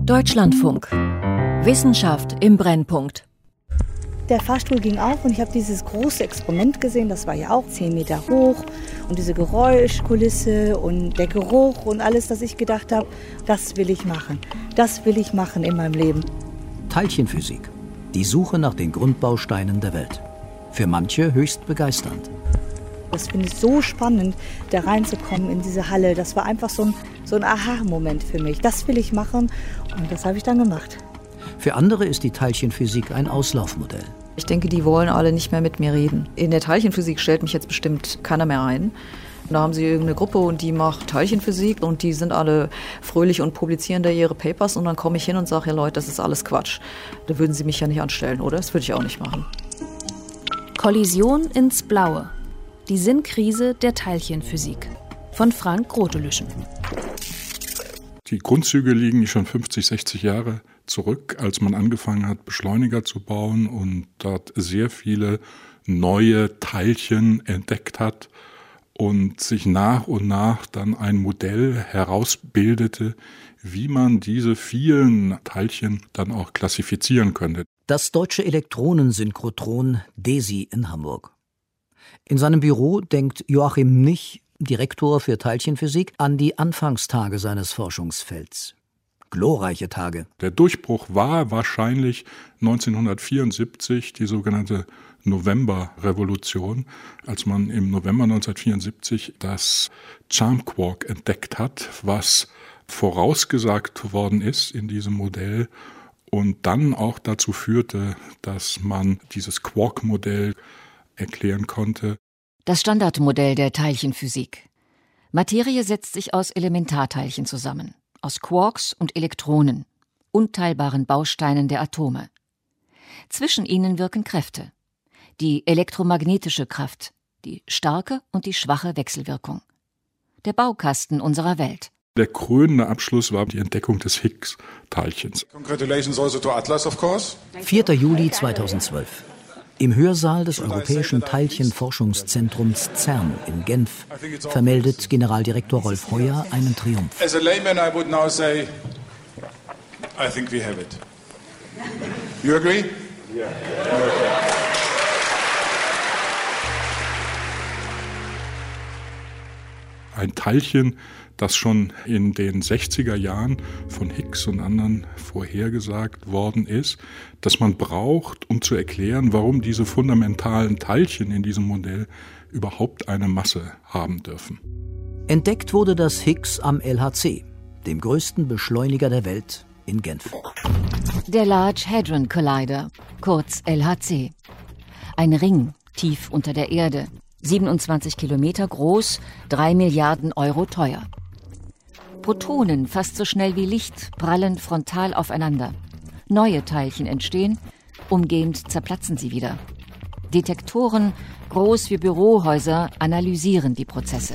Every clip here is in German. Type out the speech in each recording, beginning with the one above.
Deutschlandfunk. Wissenschaft im Brennpunkt. Der Fahrstuhl ging auf und ich habe dieses große Experiment gesehen, das war ja auch 10 Meter hoch und diese Geräuschkulisse und der Geruch und alles, dass ich gedacht habe, das will ich machen. Das will ich machen in meinem Leben. Teilchenphysik. Die Suche nach den Grundbausteinen der Welt. Für manche höchst begeisternd. Das finde ich so spannend, da reinzukommen in diese Halle. Das war einfach so ein Aha-Moment für mich. Das will ich machen und das habe ich dann gemacht. Für andere ist die Teilchenphysik ein Auslaufmodell. Ich denke, die wollen alle nicht mehr mit mir reden. In der Teilchenphysik stellt mich jetzt bestimmt keiner mehr ein. Da haben sie irgendeine Gruppe und die macht Teilchenphysik und die sind alle fröhlich und publizieren da ihre Papers und dann komme ich hin und sage, ja Leute, das ist alles Quatsch. Da würden sie mich ja nicht anstellen, oder? Das würde ich auch nicht machen. Kollision ins Blaue. Die Sinnkrise der Teilchenphysik. Von Frank Grotelüschen. Die Grundzüge liegen schon 50, 60 Jahre zurück, als man angefangen hat, Beschleuniger zu bauen und dort sehr viele neue Teilchen entdeckt hat und sich nach und nach dann ein Modell herausbildete, wie man diese vielen Teilchen dann auch klassifizieren könnte. Das deutsche Elektronensynchrotron DESI in Hamburg. In seinem Büro denkt Joachim Nich, Direktor für Teilchenphysik, an die Anfangstage seines Forschungsfelds. Glorreiche Tage. Der Durchbruch war wahrscheinlich 1974 die sogenannte Novemberrevolution, als man im November 1974 das Charm Quark entdeckt hat, was vorausgesagt worden ist in diesem Modell und dann auch dazu führte, dass man dieses Quark-Modell erklären konnte. Das Standardmodell der Teilchenphysik. Materie setzt sich aus Elementarteilchen zusammen, aus Quarks und Elektronen, unteilbaren Bausteinen der Atome. Zwischen ihnen wirken Kräfte. Die elektromagnetische Kraft, die starke und die schwache Wechselwirkung. Der Baukasten unserer Welt. Der krönende Abschluss war die Entdeckung des Higgs-Teilchens. 4. Juli 2012. Im Hörsaal des Europäischen Teilchenforschungszentrums CERN in Genf vermeldet Generaldirektor Rolf Heuer einen Triumph. As a layman, I would now say, I think we have it. You agree? Yeah. Okay. Ein Teilchen, das schon in den 60er Jahren von Higgs und anderen vorhergesagt worden ist, das man braucht, um zu erklären, warum diese fundamentalen Teilchen in diesem Modell überhaupt eine Masse haben dürfen. Entdeckt wurde das Higgs am LHC, dem größten Beschleuniger der Welt in Genf. Der Large Hadron Collider, kurz LHC. Ein Ring tief unter der Erde, 27 Kilometer groß, 3 Milliarden Euro teuer. Protonen, fast so schnell wie Licht, prallen frontal aufeinander. Neue Teilchen entstehen, umgehend zerplatzen sie wieder. Detektoren, groß wie Bürohäuser, analysieren die Prozesse.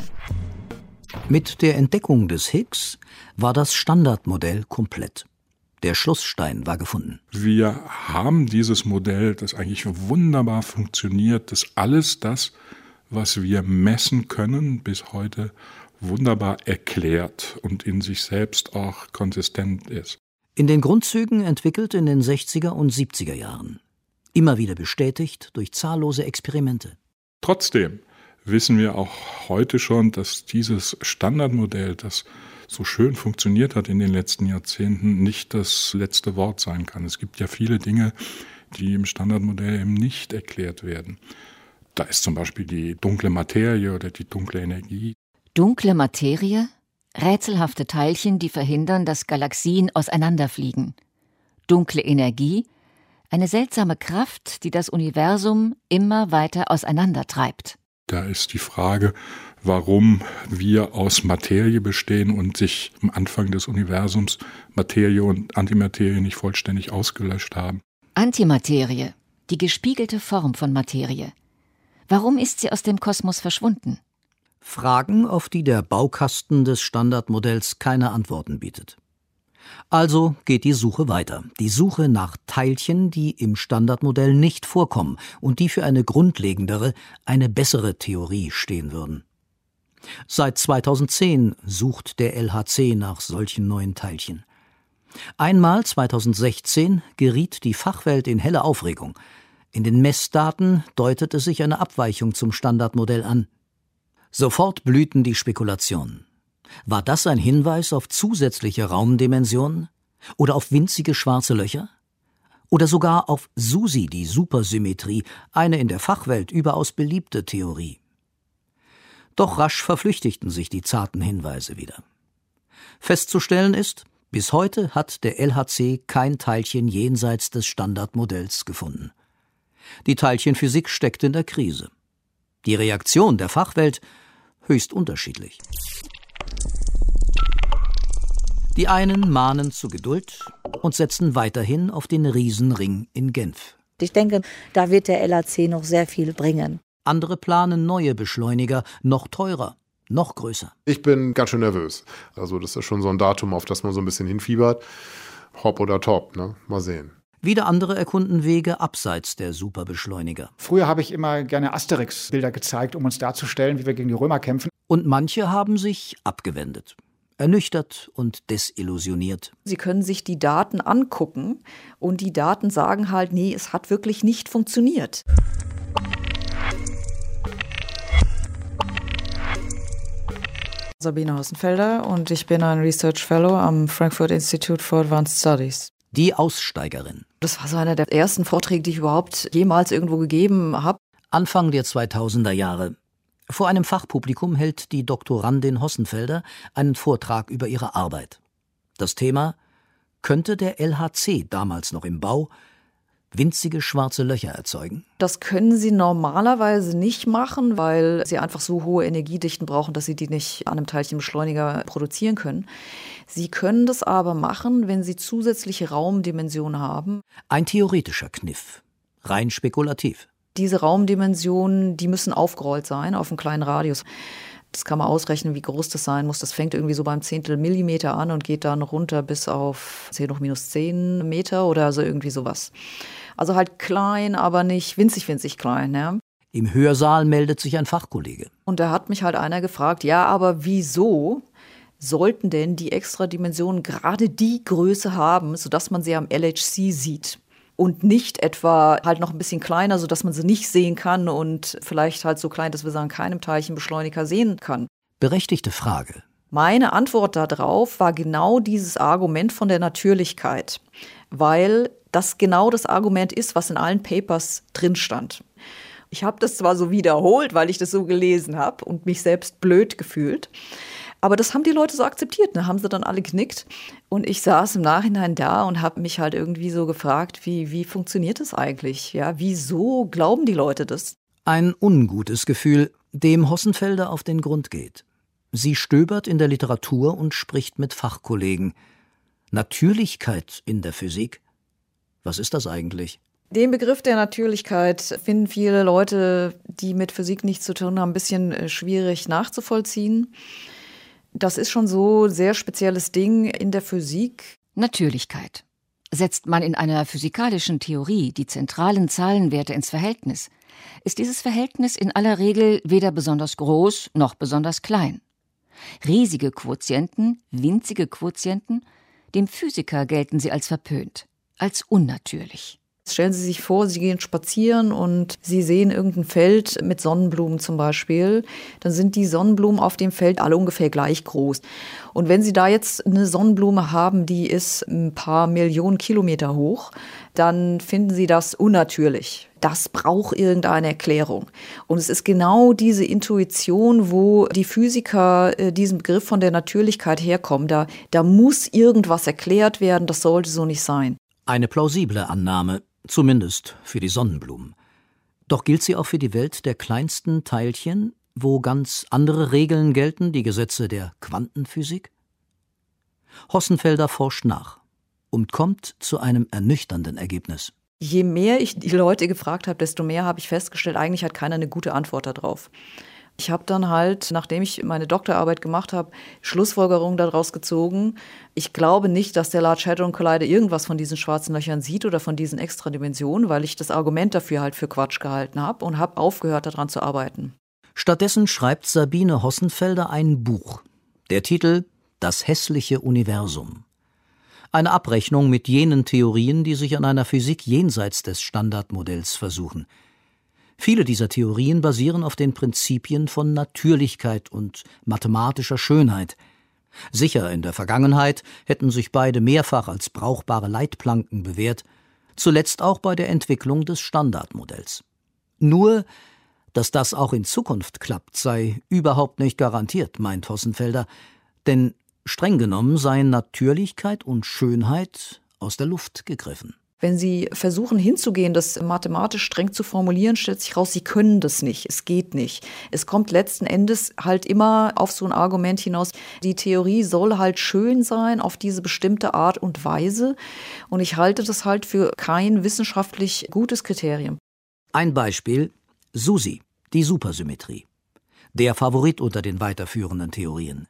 Mit der Entdeckung des Higgs war das Standardmodell komplett. Der Schlussstein war gefunden. Wir haben dieses Modell, das eigentlich wunderbar funktioniert, das alles das, was wir messen können, bis heute wunderbar erklärt und in sich selbst auch konsistent ist. In den Grundzügen entwickelt in den 60er und 70er Jahren. Immer wieder bestätigt durch zahllose Experimente. Trotzdem wissen wir auch heute schon, dass dieses Standardmodell, das so schön funktioniert hat in den letzten Jahrzehnten, nicht das letzte Wort sein kann. Es gibt ja viele Dinge, die im Standardmodell eben nicht erklärt werden. Da ist zum Beispiel die dunkle Materie oder die dunkle Energie. Dunkle Materie? Rätselhafte Teilchen, die verhindern, dass Galaxien auseinanderfliegen. Dunkle Energie? Eine seltsame Kraft, die das Universum immer weiter auseinandertreibt. Da ist die Frage, warum wir aus Materie bestehen und sich am Anfang des Universums Materie und Antimaterie nicht vollständig ausgelöscht haben. Antimaterie, die gespiegelte Form von Materie. Warum ist sie aus dem Kosmos verschwunden? Fragen, auf die der Baukasten des Standardmodells keine Antworten bietet. Also geht die Suche weiter. Die Suche nach Teilchen, die im Standardmodell nicht vorkommen und die für eine grundlegendere, eine bessere Theorie stehen würden. Seit 2010 sucht der LHC nach solchen neuen Teilchen. Einmal 2016 geriet die Fachwelt in helle Aufregung. In den Messdaten deutete sich eine Abweichung zum Standardmodell an. Sofort blühten die Spekulationen. War das ein Hinweis auf zusätzliche Raumdimensionen? Oder auf winzige schwarze Löcher? Oder sogar auf SUSY, die Supersymmetrie, eine in der Fachwelt überaus beliebte Theorie. Doch rasch verflüchtigten sich die zarten Hinweise wieder. Festzustellen ist, bis heute hat der LHC kein Teilchen jenseits des Standardmodells gefunden. Die Teilchenphysik steckt in der Krise. Die Reaktion der Fachwelt höchst unterschiedlich. Die einen mahnen zu Geduld und setzen weiterhin auf den Riesenring in Genf. Ich denke, da wird der LHC noch sehr viel bringen. Andere planen neue Beschleuniger, noch teurer, noch größer. Ich bin ganz schön nervös. Also das ist schon so ein Datum, auf das man so ein bisschen hinfiebert. Hopp oder top, ne? Mal sehen. Wieder andere erkunden Wege abseits der Superbeschleuniger. Früher habe ich immer gerne Asterix-Bilder gezeigt, um uns darzustellen, wie wir gegen die Römer kämpfen. Und manche haben sich abgewendet. Ernüchtert und desillusioniert. Sie können sich die Daten angucken und die Daten sagen halt, nee, es hat wirklich nicht funktioniert. Sabine Hossenfelder und ich bin ein Research Fellow am Frankfurt Institute for Advanced Studies. Die Aussteigerin. Das war so einer der ersten Vorträge, die ich überhaupt jemals irgendwo gegeben habe. Anfang der 2000er Jahre. Vor einem Fachpublikum hält die Doktorandin Hossenfelder einen Vortrag über ihre Arbeit. Das Thema: Könnte der LHC, damals noch im Bau, winzige schwarze Löcher erzeugen? Das können sie normalerweise nicht machen, weil sie einfach so hohe Energiedichten brauchen, dass sie die nicht an einem Teilchenbeschleuniger produzieren können. Sie können das aber machen, wenn sie zusätzliche Raumdimensionen haben. Ein theoretischer Kniff, rein spekulativ. Diese Raumdimensionen, die müssen aufgerollt sein auf einen kleinen Radius. Das kann man ausrechnen, wie groß das sein muss. Das fängt irgendwie so beim Zehntel Millimeter an und geht dann runter bis auf 10⁻⁻10 Meter oder so irgendwie sowas. Also halt klein, aber nicht winzig klein. Ja. Im Hörsaal meldet sich ein Fachkollege. Und da hat mich halt einer gefragt, ja, aber wieso sollten denn die Extradimensionen gerade die Größe haben, sodass man sie am LHC sieht? Und nicht etwa halt noch ein bisschen kleiner, sodass man sie nicht sehen kann und vielleicht halt so klein, dass wir sie an keinem Teilchenbeschleuniger sehen kann. Berechtigte Frage. Meine Antwort darauf war genau dieses Argument von der Natürlichkeit, weil das genau das Argument ist, was in allen Papers drin stand. Ich habe das zwar so wiederholt, weil ich das so gelesen habe und mich selbst blöd gefühlt, aber das haben die Leute so akzeptiert, ne? Haben sie dann alle genickt. Und ich saß im Nachhinein da und habe mich halt irgendwie so gefragt, wie funktioniert das eigentlich? Ja, wieso glauben die Leute das? Ein ungutes Gefühl, dem Hossenfelder auf den Grund geht. Sie stöbert in der Literatur und spricht mit Fachkollegen. Natürlichkeit in der Physik? Was ist das eigentlich? Den Begriff der Natürlichkeit finden viele Leute, die mit Physik nichts zu tun haben, ein bisschen schwierig nachzuvollziehen. Das ist schon so ein sehr spezielles Ding in der Physik. Natürlichkeit. Setzt man in einer physikalischen Theorie die zentralen Zahlenwerte ins Verhältnis, ist dieses Verhältnis in aller Regel weder besonders groß noch besonders klein. Riesige Quotienten, winzige Quotienten, dem Physiker gelten sie als verpönt, als unnatürlich. Stellen Sie sich vor, Sie gehen spazieren und Sie sehen irgendein Feld mit Sonnenblumen zum Beispiel. Dann sind die Sonnenblumen auf dem Feld alle ungefähr gleich groß. Und wenn Sie da jetzt eine Sonnenblume haben, die ist ein paar Millionen Kilometer hoch, dann finden Sie das unnatürlich. Das braucht irgendeine Erklärung. Und es ist genau diese Intuition, wo die Physiker diesen Begriff von der Natürlichkeit herkommen. Da muss irgendwas erklärt werden, das sollte so nicht sein. Eine plausible Annahme. Zumindest für die Sonnenblumen. Doch gilt sie auch für die Welt der kleinsten Teilchen, wo ganz andere Regeln gelten, die Gesetze der Quantenphysik? Hossenfelder forscht nach und kommt zu einem ernüchternden Ergebnis. Je mehr ich die Leute gefragt habe, desto mehr habe ich festgestellt, eigentlich hat keiner eine gute Antwort darauf. Ich habe dann halt, nachdem ich meine Doktorarbeit gemacht habe, Schlussfolgerungen daraus gezogen. Ich glaube nicht, dass der Large Hadron Collider irgendwas von diesen schwarzen Löchern sieht oder von diesen Extradimensionen, weil ich das Argument dafür halt für Quatsch gehalten habe und habe aufgehört, daran zu arbeiten. Stattdessen schreibt Sabine Hossenfelder ein Buch. Der Titel »Das hässliche Universum«. Eine Abrechnung mit jenen Theorien, die sich an einer Physik jenseits des Standardmodells versuchen. Viele dieser Theorien basieren auf den Prinzipien von Natürlichkeit und mathematischer Schönheit. Sicher, in der Vergangenheit hätten sich beide mehrfach als brauchbare Leitplanken bewährt, zuletzt auch bei der Entwicklung des Standardmodells. Nur, dass das auch in Zukunft klappt, sei überhaupt nicht garantiert, meint Hossenfelder, denn streng genommen seien Natürlichkeit und Schönheit aus der Luft gegriffen. Wenn Sie versuchen hinzugehen, das mathematisch streng zu formulieren, stellt sich raus, Sie können das nicht, es geht nicht. Es kommt letzten Endes halt immer auf so ein Argument hinaus, die Theorie soll halt schön sein auf diese bestimmte Art und Weise. Und ich halte das halt für kein wissenschaftlich gutes Kriterium. Ein Beispiel: SUSY, die Supersymmetrie. Der Favorit unter den weiterführenden Theorien.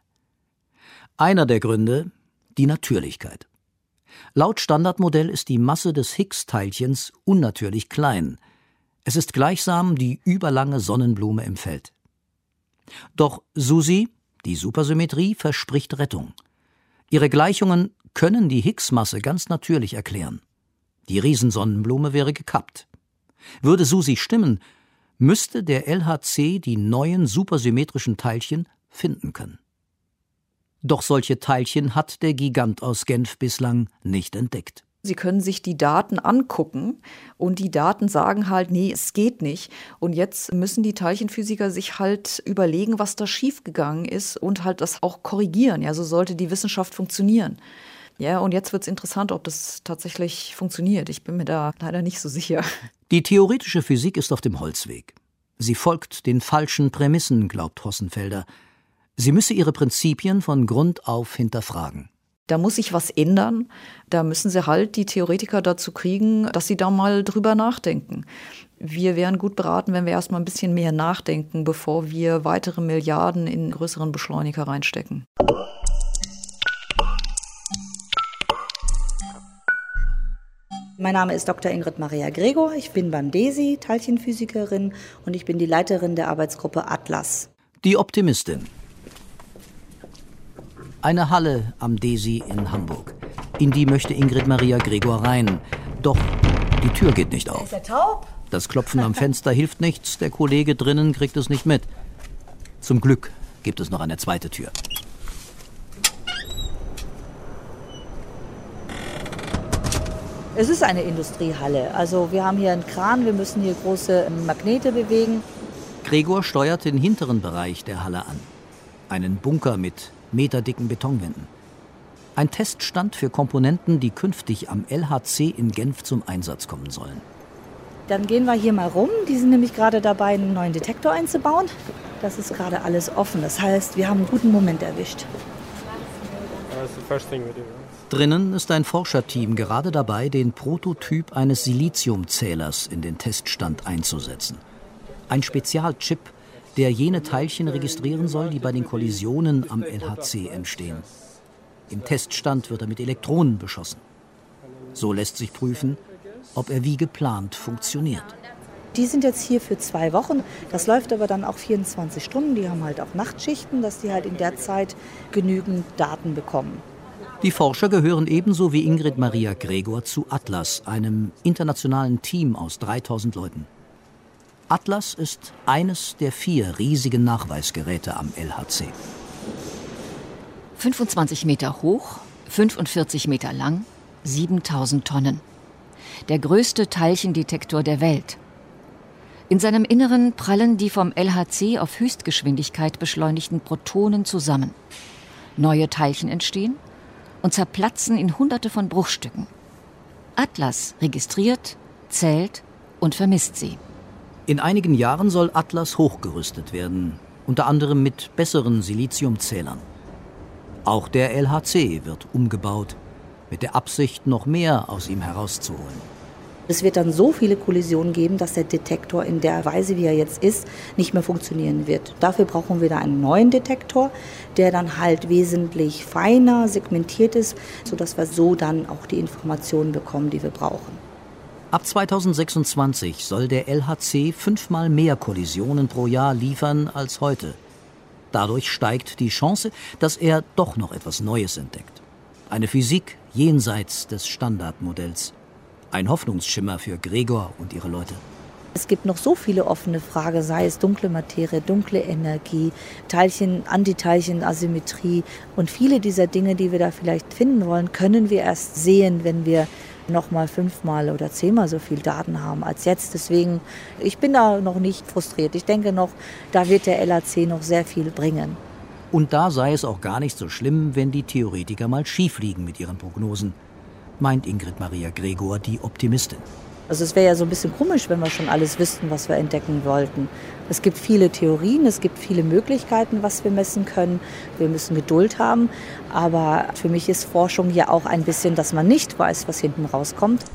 Einer der Gründe: die Natürlichkeit. Laut Standardmodell ist die Masse des Higgs-Teilchens unnatürlich klein. Es ist gleichsam die überlange Sonnenblume im Feld. Doch SUSY, die Supersymmetrie, verspricht Rettung. Ihre Gleichungen können die Higgs-Masse ganz natürlich erklären. Die Riesensonnenblume wäre gekappt. Würde SUSY stimmen, müsste der LHC die neuen supersymmetrischen Teilchen finden können. Doch solche Teilchen hat der Gigant aus Genf bislang nicht entdeckt. Sie können sich die Daten angucken und die Daten sagen halt, nee, es geht nicht. Und jetzt müssen die Teilchenphysiker sich halt überlegen, was da schiefgegangen ist und halt das auch korrigieren. Ja, so sollte die Wissenschaft funktionieren. Ja, und jetzt wird es interessant, ob das tatsächlich funktioniert. Ich bin mir da leider nicht so sicher. Die theoretische Physik ist auf dem Holzweg. Sie folgt den falschen Prämissen, glaubt Hossenfelder. Sie müsse ihre Prinzipien von Grund auf hinterfragen. Da muss sich was ändern. Da müssen sie halt die Theoretiker dazu kriegen, dass sie da mal drüber nachdenken. Wir wären gut beraten, wenn wir erst mal ein bisschen mehr nachdenken, bevor wir weitere Milliarden in größeren Beschleuniger reinstecken. Mein Name ist Dr. Ingrid Maria Gregor. Ich bin beim DESI Teilchenphysikerin und ich bin die Leiterin der Arbeitsgruppe Atlas. Die Optimistin. Eine Halle am DESI in Hamburg. In die möchte Ingrid Maria Gregor rein. Doch die Tür geht nicht auf. Ist er taub? Das Klopfen am Fenster hilft nichts. Der Kollege drinnen kriegt es nicht mit. Zum Glück gibt es noch eine zweite Tür. Es ist eine Industriehalle. Also wir haben hier einen Kran, wir müssen hier große Magnete bewegen. Gregor steuert den hinteren Bereich der Halle an. Einen Bunker mit meterdicken Betonwänden. Ein Teststand für Komponenten, die künftig am LHC in Genf zum Einsatz kommen sollen. Dann gehen wir hier mal rum. Die sind nämlich gerade dabei, einen neuen Detektor einzubauen. Das ist gerade alles offen. Das heißt, wir haben einen guten Moment erwischt. Drinnen ist ein Forscherteam gerade dabei, den Prototyp eines Siliziumzählers in den Teststand einzusetzen. Ein Spezialchip, der jene Teilchen registrieren soll, die bei den Kollisionen am LHC entstehen. Im Teststand wird er mit Elektronen beschossen. So lässt sich prüfen, ob er wie geplant funktioniert. Die sind jetzt hier für 2 Wochen. Das läuft aber dann auch 24 Stunden. Die haben halt auch Nachtschichten, dass die halt in der Zeit genügend Daten bekommen. Die Forscher gehören ebenso wie Ingrid Maria Gregor zu Atlas, einem internationalen Team aus 3000 Leuten. Atlas ist eines der 4 riesigen Nachweisgeräte am LHC. 25 Meter hoch, 45 Meter lang, 7000 Tonnen. Der größte Teilchendetektor der Welt. In seinem Inneren prallen die vom LHC auf Höchstgeschwindigkeit beschleunigten Protonen zusammen. Neue Teilchen entstehen und zerplatzen in Hunderte von Bruchstücken. Atlas registriert, zählt und vermisst sie. In einigen Jahren soll Atlas hochgerüstet werden, unter anderem mit besseren Siliziumzählern. Auch der LHC wird umgebaut, mit der Absicht, noch mehr aus ihm herauszuholen. Es wird dann so viele Kollisionen geben, dass der Detektor in der Weise, wie er jetzt ist, nicht mehr funktionieren wird. Dafür brauchen wir da einen neuen Detektor, der dann halt wesentlich feiner segmentiert ist, sodass wir so dann auch die Informationen bekommen, die wir brauchen. Ab 2026 soll der LHC 5-mal mehr Kollisionen pro Jahr liefern als heute. Dadurch steigt die Chance, dass er doch noch etwas Neues entdeckt. Eine Physik jenseits des Standardmodells. Ein Hoffnungsschimmer für Gregor und ihre Leute. Es gibt noch so viele offene Fragen, sei es dunkle Materie, dunkle Energie, Teilchen, Antiteilchen-Asymmetrie. Und viele dieser Dinge, die wir da vielleicht finden wollen, können wir erst sehen, wenn wir nochmal 5-mal oder 10-mal so viel Daten haben als jetzt. Deswegen, ich bin da noch nicht frustriert. Ich denke noch, da wird der LHC noch sehr viel bringen. Und da sei es auch gar nicht so schlimm, wenn die Theoretiker mal schief liegen mit ihren Prognosen, meint Ingrid Maria Gregor, die Optimistin. Also es wäre ja so ein bisschen komisch, wenn wir schon alles wüssten, was wir entdecken wollten. Es gibt viele Theorien, es gibt viele Möglichkeiten, was wir messen können. Wir müssen Geduld haben. Aber für mich ist Forschung ja auch ein bisschen, dass man nicht weiß, was hinten rauskommt.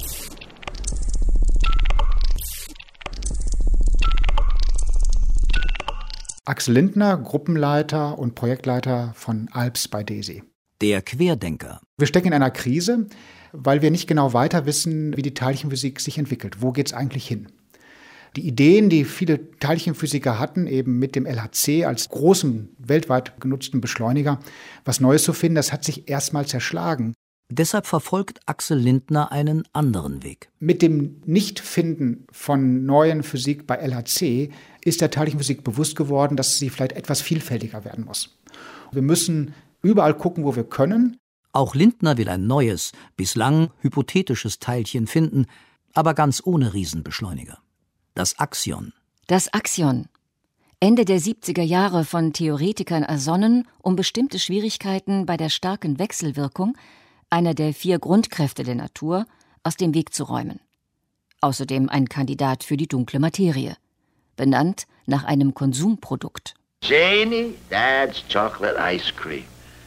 Axel Lindner, Gruppenleiter und Projektleiter von ALPS bei DESY. Der Querdenker. Wir stecken in einer Krise, weil wir nicht genau weiter wissen, wie die Teilchenphysik sich entwickelt. Wo geht es eigentlich hin? Die Ideen, die viele Teilchenphysiker hatten, eben mit dem LHC als großen, weltweit genutzten Beschleuniger, was Neues zu finden, das hat sich erstmal zerschlagen. Deshalb verfolgt Axel Lindner einen anderen Weg. Mit dem Nichtfinden von neuen Physik bei LHC ist der Teilchenphysik bewusst geworden, dass sie vielleicht etwas vielfältiger werden muss. Wir müssen überall gucken, wo wir können. Auch Lindner will ein neues, bislang hypothetisches Teilchen finden, aber ganz ohne Riesenbeschleuniger. Das Axion. Das Axion. Ende der 70er Jahre von Theoretikern ersonnen, um bestimmte Schwierigkeiten bei der starken Wechselwirkung, einer der 4 Grundkräfte der Natur, aus dem Weg zu räumen. Außerdem ein Kandidat für die dunkle Materie, benannt nach einem Konsumprodukt. Janie, Dad's chocolate ice cream.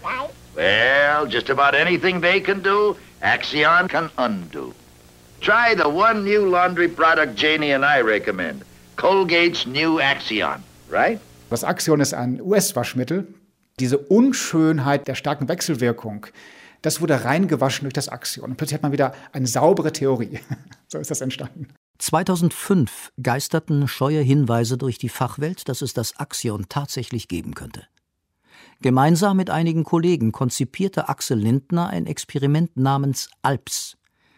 Well, just about anything they can do, Axion can undo. Try the one new laundry product Janie and I recommend. Colgate's new Axion, right? Das Axion ist ein US-Waschmittel. Diese Unschönheit der starken Wechselwirkung, das wurde reingewaschen durch das Axion. Und plötzlich hat man wieder eine saubere Theorie. So ist das entstanden. 2005 geisterten scheue Hinweise durch die Fachwelt, dass es das Axion tatsächlich geben könnte. Gemeinsam mit einigen Kollegen konzipierte Axel Lindner ein Experiment namens ALPS.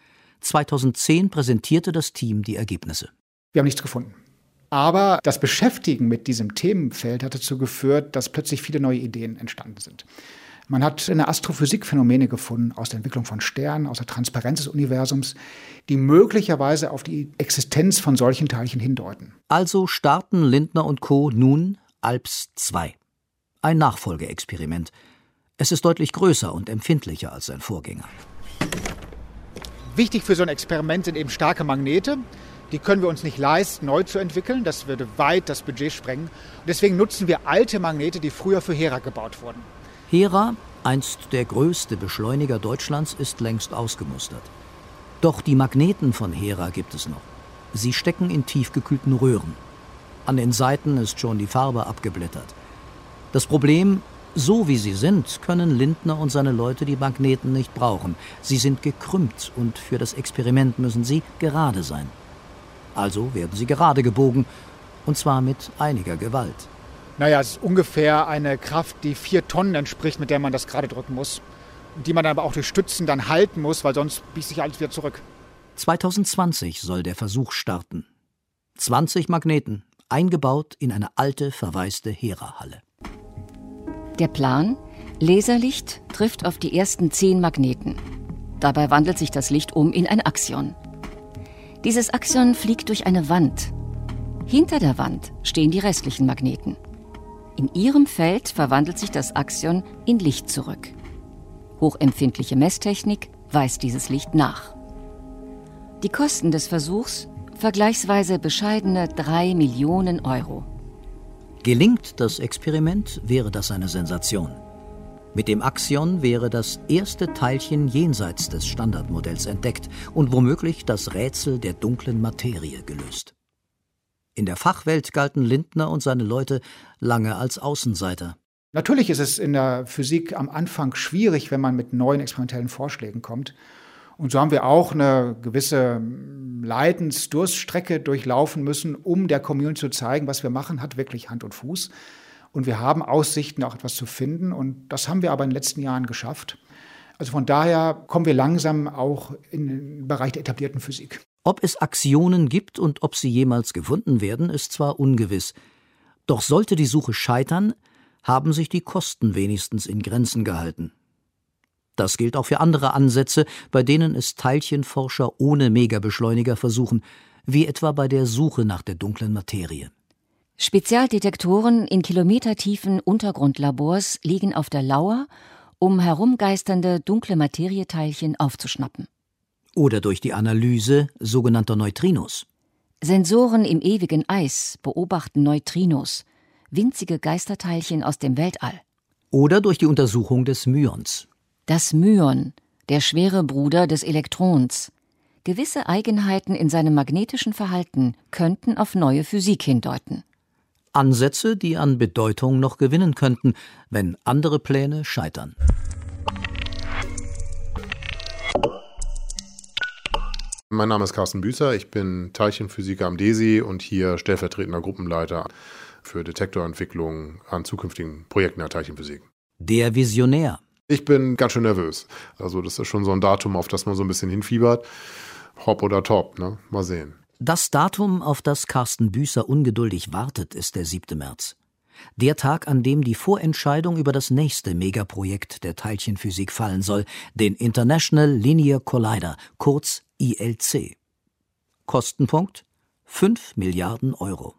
2010 präsentierte das Team die Ergebnisse. Wir haben nichts gefunden. Aber das Beschäftigen mit diesem Themenfeld hat dazu geführt, dass plötzlich viele neue Ideen entstanden sind. Man hat in der Astrophysik Phänomene gefunden aus der Entwicklung von Sternen, aus der Transparenz des Universums, die möglicherweise auf die Existenz von solchen Teilchen hindeuten. Also starten Lindner und Co. nun ALPS 2. Ein Nachfolgeexperiment. Es ist deutlich größer und empfindlicher als sein Vorgänger. Wichtig für so ein Experiment sind eben starke Magnete. Die können wir uns nicht leisten, neu zu entwickeln. Das würde weit das Budget sprengen. Und deswegen nutzen wir alte Magnete, die früher für Hera gebaut wurden. Hera, einst der größte Beschleuniger Deutschlands, ist längst ausgemustert. Doch die Magneten von Hera gibt es noch. Sie stecken in tiefgekühlten Röhren. An den Seiten ist schon die Farbe abgeblättert. Das Problem: So wie sie sind, können Lindner und seine Leute die Magneten nicht brauchen. Sie sind gekrümmt und für das Experiment müssen sie gerade sein. Also werden sie gerade gebogen, und zwar mit einiger Gewalt. Naja, es ist ungefähr eine Kraft, die 4 Tonnen entspricht, mit der man das gerade drücken muss. Und die man dann aber auch durch Stützen dann halten muss, weil sonst biegt sich alles wieder zurück. 2020 soll der Versuch starten. 20 Magneten, eingebaut in eine alte, verwaiste Hera-Halle. Der Plan: Laserlicht trifft auf die ersten 10 Magneten. Dabei wandelt sich das Licht in ein Axion. Dieses Axion fliegt durch eine Wand. Hinter der Wand stehen die restlichen Magneten. In ihrem Feld verwandelt sich das Axion in Licht zurück. Hochempfindliche Messtechnik weist dieses Licht nach. Die Kosten des Versuchs: vergleichsweise bescheidene 3 Millionen Euro. Gelingt das Experiment, wäre das eine Sensation. Mit dem Axion wäre das erste Teilchen jenseits des Standardmodells entdeckt und womöglich das Rätsel der dunklen Materie gelöst. In der Fachwelt galten Lindner und seine Leute lange als Außenseiter. Natürlich ist es in der Physik am Anfang schwierig, wenn man mit neuen experimentellen Vorschlägen kommt. Und so haben wir auch eine gewisse Leidensdurststrecke durchlaufen müssen, um der Community zu zeigen, was wir machen, hat wirklich Hand und Fuß. Und wir haben Aussichten, auch etwas zu finden. Und das haben wir aber in den letzten Jahren geschafft. Also von daher kommen wir langsam auch in den Bereich der etablierten Physik. Ob es Aktionen gibt und ob sie jemals gefunden werden, ist zwar ungewiss. Doch sollte die Suche scheitern, haben sich die Kosten wenigstens in Grenzen gehalten. Das gilt auch für andere Ansätze, bei denen es Teilchenforscher ohne Megabeschleuniger versuchen, wie etwa bei der Suche nach der dunklen Materie. Spezialdetektoren in kilometertiefen Untergrundlabors liegen auf der Lauer, um herumgeisternde dunkle Materieteilchen aufzuschnappen. Oder durch die Analyse sogenannter Neutrinos. Sensoren im ewigen Eis beobachten Neutrinos, winzige Geisterteilchen aus dem Weltall. Oder durch die Untersuchung des Myons. Das Myon, der schwere Bruder des Elektrons. Gewisse Eigenheiten in seinem magnetischen Verhalten könnten auf neue Physik hindeuten. Ansätze, die an Bedeutung noch gewinnen könnten, wenn andere Pläne scheitern. Mein Name ist Carsten Büßer, ich bin Teilchenphysiker am DESI und hier stellvertretender Gruppenleiter für Detektorentwicklung an zukünftigen Projekten der Teilchenphysik. Der Visionär. Ich bin ganz schön nervös. Also das ist schon so ein Datum, auf das man so ein bisschen hinfiebert. Hopp oder top, ne? Mal sehen. Das Datum, auf das Carsten Büßer ungeduldig wartet, ist der 7. März. Der Tag, an dem die Vorentscheidung über das nächste Megaprojekt der Teilchenphysik fallen soll, den International Linear Collider, kurz ILC. Kostenpunkt 5 Milliarden Euro.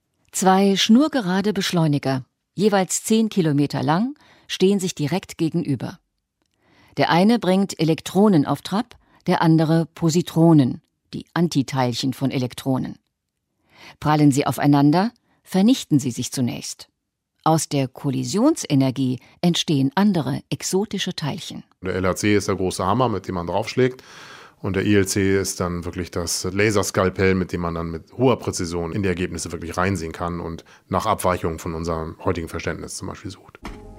2 schnurgerade Beschleuniger, jeweils 10 Kilometer lang, stehen sich direkt gegenüber. Der eine bringt Elektronen auf Trab, der andere Positronen, die Antiteilchen von Elektronen. Prallen sie aufeinander, vernichten sie sich zunächst. Aus der Kollisionsenergie entstehen andere, exotische Teilchen. Der LHC ist der große Hammer, mit dem man draufschlägt. Und der ILC ist dann wirklich das Laserskalpell, mit dem man dann mit hoher Präzision in die Ergebnisse wirklich reinsehen kann und nach Abweichungen von unserem heutigen Verständnis zum Beispiel sucht.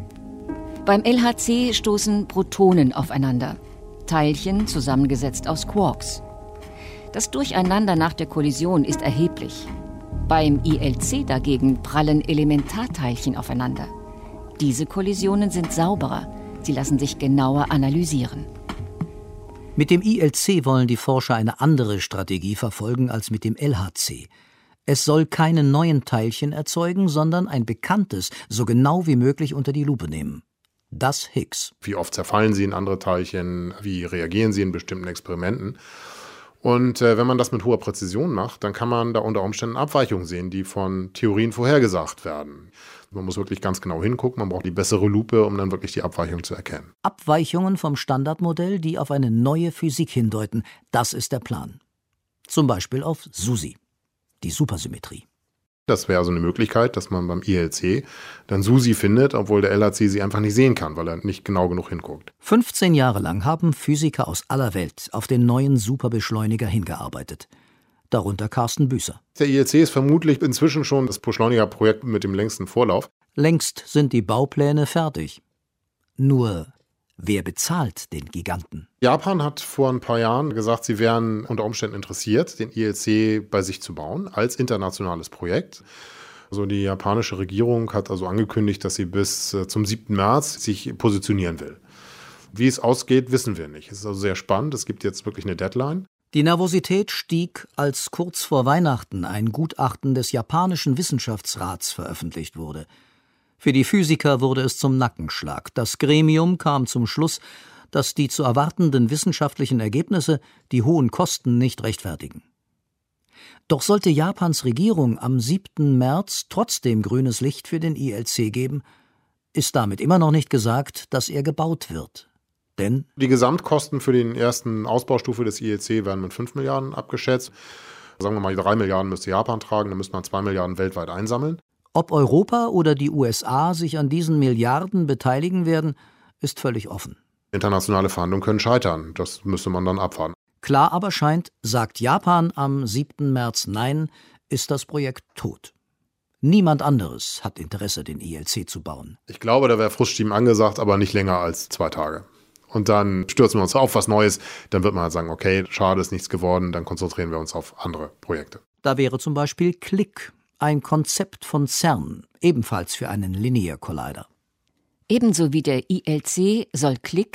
Beim LHC stoßen Protonen aufeinander, Teilchen zusammengesetzt aus Quarks. Das Durcheinander nach der Kollision ist erheblich. Beim ILC dagegen prallen Elementarteilchen aufeinander. Diese Kollisionen sind sauberer, sie lassen sich genauer analysieren. Mit dem ILC wollen die Forscher eine andere Strategie verfolgen als mit dem LHC. Es soll keine neuen Teilchen erzeugen, sondern ein bekanntes so genau wie möglich unter die Lupe nehmen. Das Higgs. Wie oft zerfallen sie in andere Teilchen? Wie reagieren sie in bestimmten Experimenten? Und wenn man das mit hoher Präzision macht, dann kann man da unter Umständen Abweichungen sehen, die von Theorien vorhergesagt werden. Man muss wirklich ganz genau hingucken, man braucht die bessere Lupe, um dann wirklich die Abweichung zu erkennen. Abweichungen vom Standardmodell, die auf eine neue Physik hindeuten, das ist der Plan. Zum Beispiel auf SUSY, die Supersymmetrie. Das wäre also eine Möglichkeit, dass man beim ILC dann SUSY findet, obwohl der LHC sie einfach nicht sehen kann, weil er nicht genau genug hinguckt. 15 Jahre lang haben Physiker aus aller Welt auf den neuen Superbeschleuniger hingearbeitet. Darunter Carsten Büßer. Der ILC ist vermutlich inzwischen schon das Beschleunigerprojekt mit dem längsten Vorlauf. Längst sind die Baupläne fertig. Nur, wer bezahlt den Giganten? Japan hat vor ein paar Jahren gesagt, sie wären unter Umständen interessiert, den ILC bei sich zu bauen, als internationales Projekt. Also die japanische Regierung hat also angekündigt, dass sie bis zum 7. März sich positionieren will. Wie es ausgeht, wissen wir nicht. Es ist also sehr spannend. Es gibt jetzt wirklich eine Deadline. Die Nervosität stieg, als kurz vor Weihnachten ein Gutachten des japanischen Wissenschaftsrats veröffentlicht wurde. Für die Physiker wurde es zum Nackenschlag. Das Gremium kam zum Schluss, dass die zu erwartenden wissenschaftlichen Ergebnisse die hohen Kosten nicht rechtfertigen. Doch sollte Japans Regierung am 7. März trotzdem grünes Licht für den ILC geben, ist damit immer noch nicht gesagt, dass er gebaut wird. Denn die Gesamtkosten für den ersten Ausbaustufe des ILC werden mit 5 Milliarden abgeschätzt. Sagen wir mal, 3 Milliarden müsste Japan tragen, dann müsste man 2 Milliarden weltweit einsammeln. Ob Europa oder die USA sich an diesen Milliarden beteiligen werden, ist völlig offen. Internationale Verhandlungen können scheitern, das müsste man dann abwarten. Klar aber scheint, sagt Japan am 7. März Nein, ist das Projekt tot. Niemand anderes hat Interesse, den ILC zu bauen. Ich glaube, da wäre Fruststimmung angesagt, aber nicht länger als 2 Tage. Und dann stürzen wir uns auf was Neues, dann wird man halt sagen, okay, schade, ist nichts geworden, dann konzentrieren wir uns auf andere Projekte. Da wäre zum Beispiel CLIC, ein Konzept von CERN, ebenfalls für einen Linear Collider. Ebenso wie der ILC soll CLIC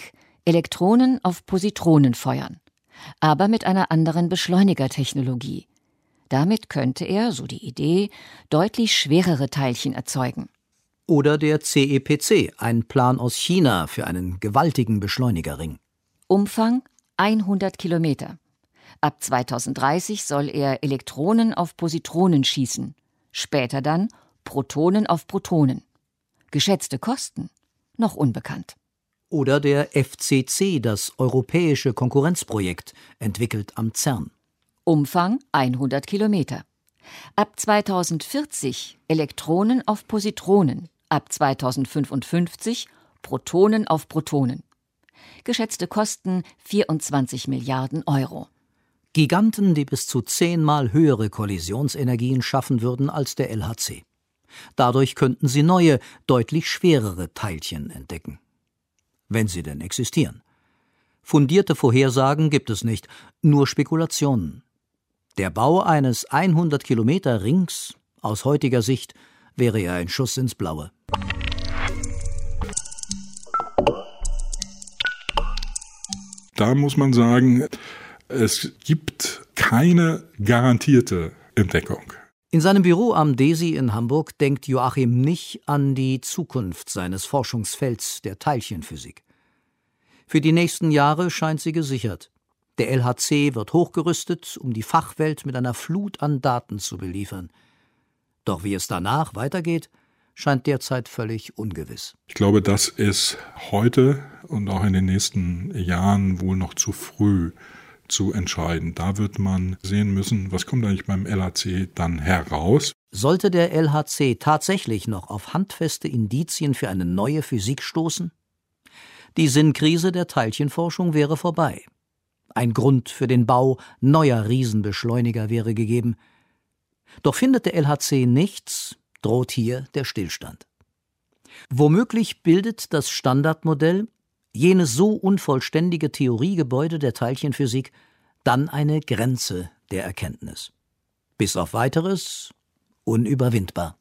Elektronen auf Positronen feuern, aber mit einer anderen Beschleunigertechnologie. Damit könnte er, so die Idee, deutlich schwerere Teilchen erzeugen. Oder der CEPC, ein Plan aus China für einen gewaltigen Beschleunigerring. Umfang 100 Kilometer. Ab 2030 soll er Elektronen auf Positronen schießen, später dann Protonen auf Protonen. Geschätzte Kosten noch unbekannt. Oder der FCC, das europäische Konkurrenzprojekt, entwickelt am CERN. Umfang 100 Kilometer. Ab 2040 Elektronen auf Positronen, ab 2055 Protonen auf Protonen. Geschätzte Kosten 24 Milliarden Euro. Giganten, die bis zu 10-mal höhere Kollisionsenergien schaffen würden als der LHC. Dadurch könnten sie neue, deutlich schwerere Teilchen entdecken. Wenn sie denn existieren. Fundierte Vorhersagen gibt es nicht, nur Spekulationen. Der Bau eines 100-Kilometer-Rings, aus heutiger Sicht, wäre ja ein Schuss ins Blaue. Da muss man sagen, es gibt keine garantierte Entdeckung. In seinem Büro am DESI in Hamburg denkt Joachim nicht an die Zukunft seines Forschungsfelds der Teilchenphysik. Für die nächsten Jahre scheint sie gesichert. Der LHC wird hochgerüstet, um die Fachwelt mit einer Flut an Daten zu beliefern. Doch wie es danach weitergeht, scheint derzeit völlig ungewiss. Ich glaube, das ist heute und auch in den nächsten Jahren wohl noch zu früh zu entscheiden. Da wird man sehen müssen, was kommt eigentlich beim LHC dann heraus. Sollte der LHC tatsächlich noch auf handfeste Indizien für eine neue Physik stoßen? Die Sinnkrise der Teilchenforschung wäre vorbei. Ein Grund für den Bau neuer Riesenbeschleuniger wäre gegeben. Doch findet der LHC nichts, droht hier der Stillstand. Womöglich bildet das Standardmodell, jenes so unvollständige Theoriegebäude der Teilchenphysik, dann eine Grenze der Erkenntnis. Bis auf Weiteres unüberwindbar.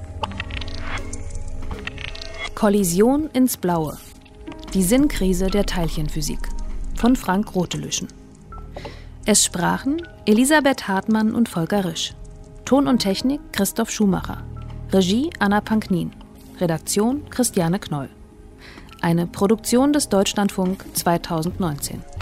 Kollision ins Blaue. Die Sinnkrise der Teilchenphysik von Frank Rotelüschen. Es sprachen Elisabeth Hartmann und Volker Risch. Ton und Technik Christoph Schumacher. Regie Anna Panknin. Redaktion Christiane Knoll. Eine Produktion des Deutschlandfunk 2019.